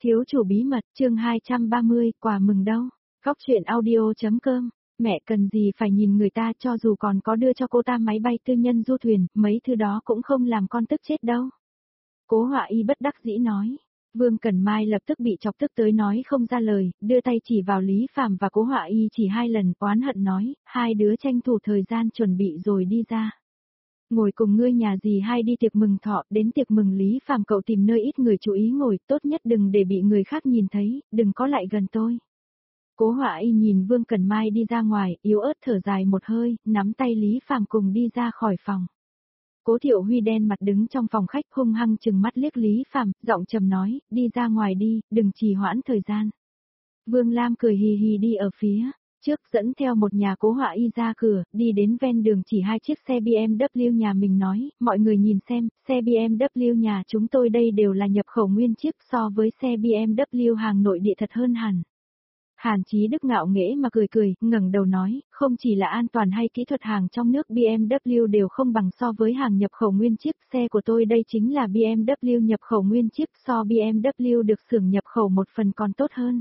Thiếu chủ bí mật, chương 230, quà mừng đâu? Góc chuyện audio.com. Mẹ cần gì phải nhìn người ta, cho dù còn có đưa cho cô ta máy bay tư nhân du thuyền, mấy thứ đó cũng không làm con tức chết đâu. Cố Họa Y bất đắc dĩ nói. Vương Cẩn Mai lập tức bị chọc tức tới nói không ra lời, đưa tay chỉ vào Lý Phàm và Cố Họa Y chỉ 2 lần, oán hận nói, hai đứa tranh thủ thời gian chuẩn bị rồi đi ra. Ngồi cùng ngươi nhà gì hay đi tiệc mừng thọ, đến tiệc mừng Lý Phàm cậu tìm nơi ít người chú ý ngồi, tốt nhất đừng để bị người khác nhìn thấy, đừng có lại gần tôi. Cố Họa Y nhìn Vương Cẩn Mai đi ra ngoài, yếu ớt thở dài một hơi, nắm tay Lý Phàm cùng đi ra khỏi phòng. Cố Thiệu Huy đen mặt đứng trong phòng khách hung hăng chừng mắt liếc Lý Phàm, giọng trầm nói, đi ra ngoài đi, đừng trì hoãn thời gian. Vương Lam cười hì hì đi ở phía trước, dẫn theo một nhà Cố Họa Y ra cửa, đi đến ven đường chỉ 2 chiếc xe BMW nhà mình nói, mọi người nhìn xem, xe BMW nhà chúng tôi đây đều là nhập khẩu nguyên chiếc, so với xe BMW hàng nội địa thật hơn hẳn. Hàn Chí Đức ngạo nghễ mà cười, ngẩng đầu nói, không chỉ là an toàn hay kỹ thuật hàng trong nước BMW đều không bằng so với hàng nhập khẩu nguyên chiếc, xe của tôi đây chính là BMW nhập khẩu nguyên chiếc, so BMW được xưởng nhập khẩu một phần còn tốt hơn.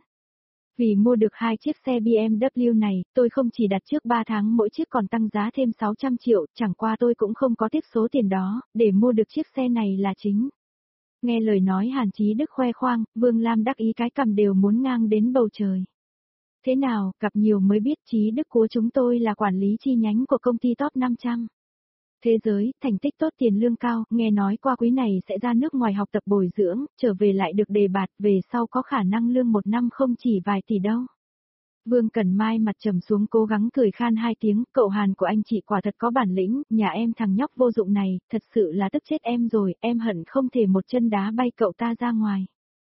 Vì mua được 2 chiếc xe BMW này, tôi không chỉ đặt trước 3 tháng mỗi chiếc còn tăng giá thêm 600 triệu, chẳng qua tôi cũng không có tiếp số tiền đó, để mua được chiếc xe này là chính. Nghe lời nói Hàn Chí Đức khoe khoang, Vương Lam đắc ý cái cằm đều muốn ngang đến bầu trời. Thế nào, gặp nhiều mới biết Chí Đức của chúng tôi là quản lý chi nhánh của công ty top 500. Thế giới, thành tích tốt tiền lương cao, nghe nói qua quý này sẽ ra nước ngoài học tập bồi dưỡng, trở về lại được đề bạt, về sau có khả năng lương 1 năm không chỉ vài tỷ đâu. Vương Cẩn Mai mặt trầm xuống cố gắng cười khan 2 tiếng, cậu Hàn của anh chị quả thật có bản lĩnh, nhà em thằng nhóc vô dụng này, thật sự là tức chết em rồi, em hận không thể một chân đá bay cậu ta ra ngoài.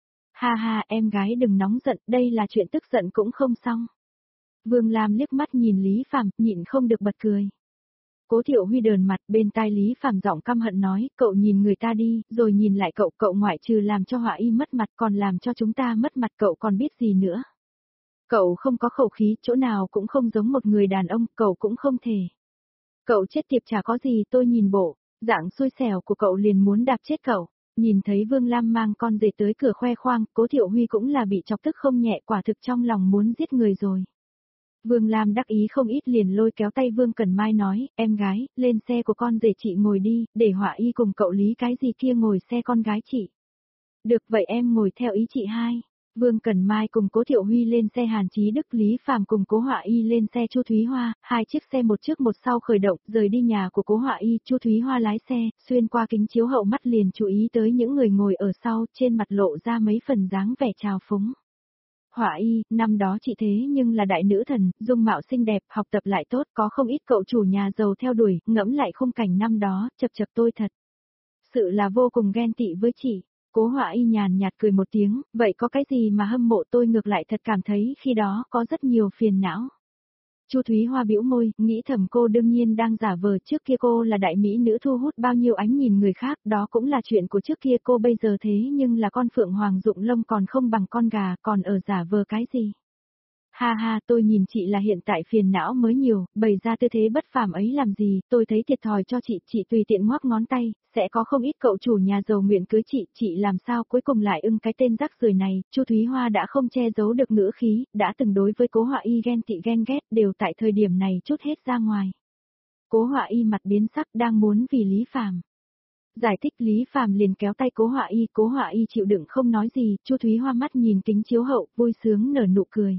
Ha ha, em gái đừng nóng giận, đây là chuyện tức giận cũng không xong. Vương Lam liếc mắt nhìn Lý Phàm, nhịn không được bật cười. Cố Thiệu Huy đờn mặt, bên tai Lý Phàm giọng căm hận nói, cậu nhìn người ta đi, rồi nhìn lại cậu ngoại trừ làm cho Họa Y mất mặt còn làm cho chúng ta mất mặt, cậu còn biết gì nữa. Cậu không có khẩu khí, chỗ nào cũng không giống một người đàn ông, cậu cũng không thể. Cậu chết tiệp chả có gì, tôi nhìn bộ, dạng xui xẻo của cậu liền muốn đạp chết cậu. Nhìn thấy Vương Lam mang con rể tới cửa khoe khoang, Cố Thiệu Huy cũng là bị chọc tức không nhẹ, quả thực trong lòng muốn giết người rồi. Vương Lam đắc ý không ít liền lôi kéo tay Vương Cẩn Mai nói, em gái, lên xe của con rể chị ngồi đi, để Họa Y cùng cậu Lý cái gì kia ngồi xe con gái chị. Được vậy em ngồi theo ý chị hai. Vương Cẩn Mai cùng Cố Thiệu Huy lên xe Hàn Chí Đức, Lý Phàm cùng Cố Họa Y lên xe Chu Thúy Hoa, 2 chiếc xe một trước một sau khởi động, rời đi nhà của Cố Họa Y, Chu Thúy Hoa lái xe, xuyên qua kính chiếu hậu mắt liền chú ý tới những người ngồi ở sau, trên mặt lộ ra mấy phần dáng vẻ trào phúng. Họa Y, năm đó chị thế nhưng là đại nữ thần, dung mạo xinh đẹp, học tập lại tốt, có không ít cậu chủ nhà giàu theo đuổi, ngẫm lại khung cảnh năm đó, chập chập tôi thật. Sự là vô cùng ghen tị với chị. Cố Họa Y nhàn nhạt cười một tiếng, vậy có cái gì mà hâm mộ, tôi ngược lại thật cảm thấy khi đó có rất nhiều phiền não. Chu Thúy Hoa bĩu môi, nghĩ thầm cô đương nhiên đang giả vờ, trước kia cô là đại mỹ nữ thu hút bao nhiêu ánh nhìn người khác, đó cũng là chuyện của trước kia, cô bây giờ thế nhưng là con phượng hoàng rụng lông còn không bằng con gà, còn ở giả vờ cái gì. Ha ha, tôi nhìn chị là hiện tại phiền não mới nhiều, bày ra tư thế bất phàm ấy làm gì, tôi thấy thiệt thòi cho chị tùy tiện ngoắc ngón tay, sẽ có không ít cậu chủ nhà giàu nguyện cưới chị làm sao cuối cùng lại ưng cái tên rác rưởi này. Chu Thúy Hoa đã không che giấu được ngữ khí, đã từng đối với Cố Họa Y ghen tị ghen ghét, đều tại thời điểm này trút hết ra ngoài. Cố Họa Y mặt biến sắc đang muốn vì Lý Phàm giải thích, Lý Phàm liền kéo tay Cố Họa Y chịu đựng không nói gì, Chu Thúy Hoa mắt nhìn kính chiếu hậu, vui sướng nở nụ cười.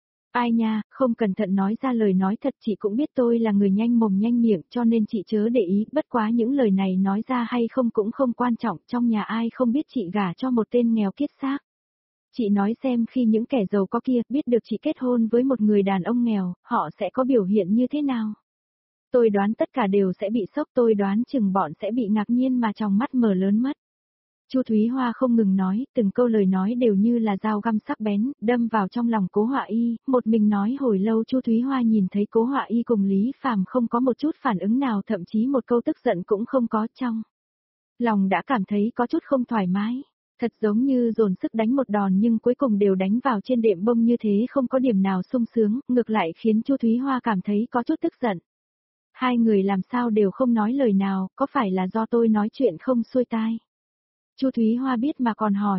Ai nha, không cẩn thận nói ra lời nói thật, chị cũng biết tôi là người nhanh mồm nhanh miệng cho nên chị chớ để ý, bất quá những lời này nói ra hay không cũng không quan trọng, trong nhà ai không biết chị gả cho một tên nghèo kiết xác. Chị nói xem khi những kẻ giàu có kia biết được chị kết hôn với một người đàn ông nghèo, họ sẽ có biểu hiện như thế nào? Tôi đoán tất cả đều sẽ bị sốc, tôi đoán chừng bọn sẽ bị ngạc nhiên mà tròng mắt mở lớn mất. Chu Thúy Hoa không ngừng nói, từng câu lời nói đều như là dao găm sắc bén, đâm vào trong lòng Cố Họa Y, một mình nói hồi lâu. Chu Thúy Hoa nhìn thấy Cố Họa Y cùng Lý Phàm không có một chút phản ứng nào, thậm chí một câu tức giận cũng không có, trong lòng đã cảm thấy có chút không thoải mái, thật giống như dồn sức đánh một đòn nhưng cuối cùng đều đánh vào trên đệm bông như thế, không có điểm nào sung sướng, ngược lại khiến Chu Thúy Hoa cảm thấy có chút tức giận. Hai người làm sao đều không nói lời nào, có phải là do tôi nói chuyện không xuôi tai? Chu Thúy Hoa biết mà còn hỏi,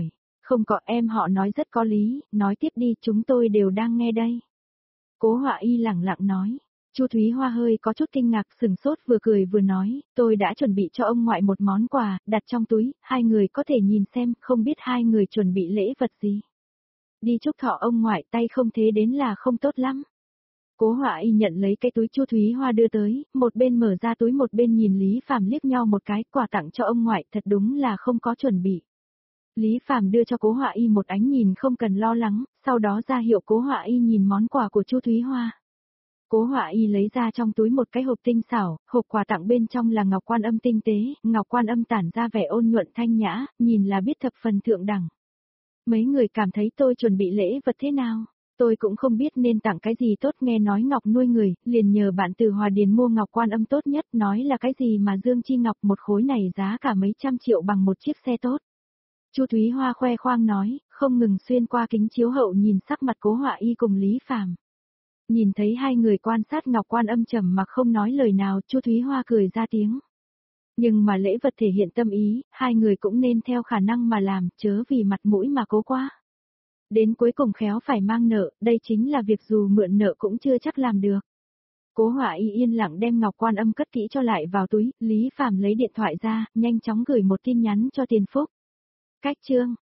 Không có, em họ nói rất có lý, nói tiếp đi, chúng tôi đều đang nghe đây. Cố Họa Y lẳng lặng nói. Chu Thúy Hoa hơi có chút kinh ngạc, sừng sốt, vừa cười vừa nói, tôi đã chuẩn bị cho ông ngoại một món quà, đặt trong túi, hai người có thể nhìn xem, không biết hai người chuẩn bị lễ vật gì. Đi chúc thọ ông ngoại, tay không thế đến là không tốt lắm. Cố Họa Y nhận lấy cái túi Chu Thúy Hoa đưa tới, một bên mở ra túi một bên nhìn Lý Phàm liếc nhau một cái, quà tặng cho ông ngoại, thật đúng là không có chuẩn bị. Lý Phàm đưa cho Cố Họa Y một ánh nhìn không cần lo lắng, sau đó ra hiệu Cố Họa Y nhìn món quà của Chu Thúy Hoa. Cố Họa Y lấy ra trong túi một cái hộp tinh xảo, hộp quà tặng bên trong là ngọc quan âm tinh tế, ngọc quan âm tản ra vẻ ôn nhuận thanh nhã, nhìn là biết thập phần thượng đẳng. Mấy người cảm thấy tôi chuẩn bị lễ vật thế nào? Tôi cũng không biết nên tặng cái gì tốt, nghe nói ngọc nuôi người, liền nhờ bạn từ Hòa Điền mua ngọc quan âm tốt nhất, nói là cái gì mà dương chi ngọc một khối này giá cả mấy trăm triệu bằng một chiếc xe tốt. Chu Thúy Hoa khoe khoang nói, không ngừng xuyên qua kính chiếu hậu nhìn sắc mặt Cố Họa Y cùng Lý Phàm. Nhìn thấy hai người quan sát ngọc quan âm trầm mặc không nói lời nào, Chu Thúy Hoa cười ra tiếng. Nhưng mà lễ vật thể hiện tâm ý, hai người cũng nên theo khả năng mà làm, chớ vì mặt mũi mà cố quá. Đến cuối cùng khéo phải mang nợ, đây chính là việc dù mượn nợ cũng chưa chắc làm được. Cố Họa Y yên lặng đem ngọc quan âm cất kỹ cho lại vào túi, Lý Phàm lấy điện thoại ra, nhanh chóng gửi một tin nhắn cho Tiền Phúc. Cách chương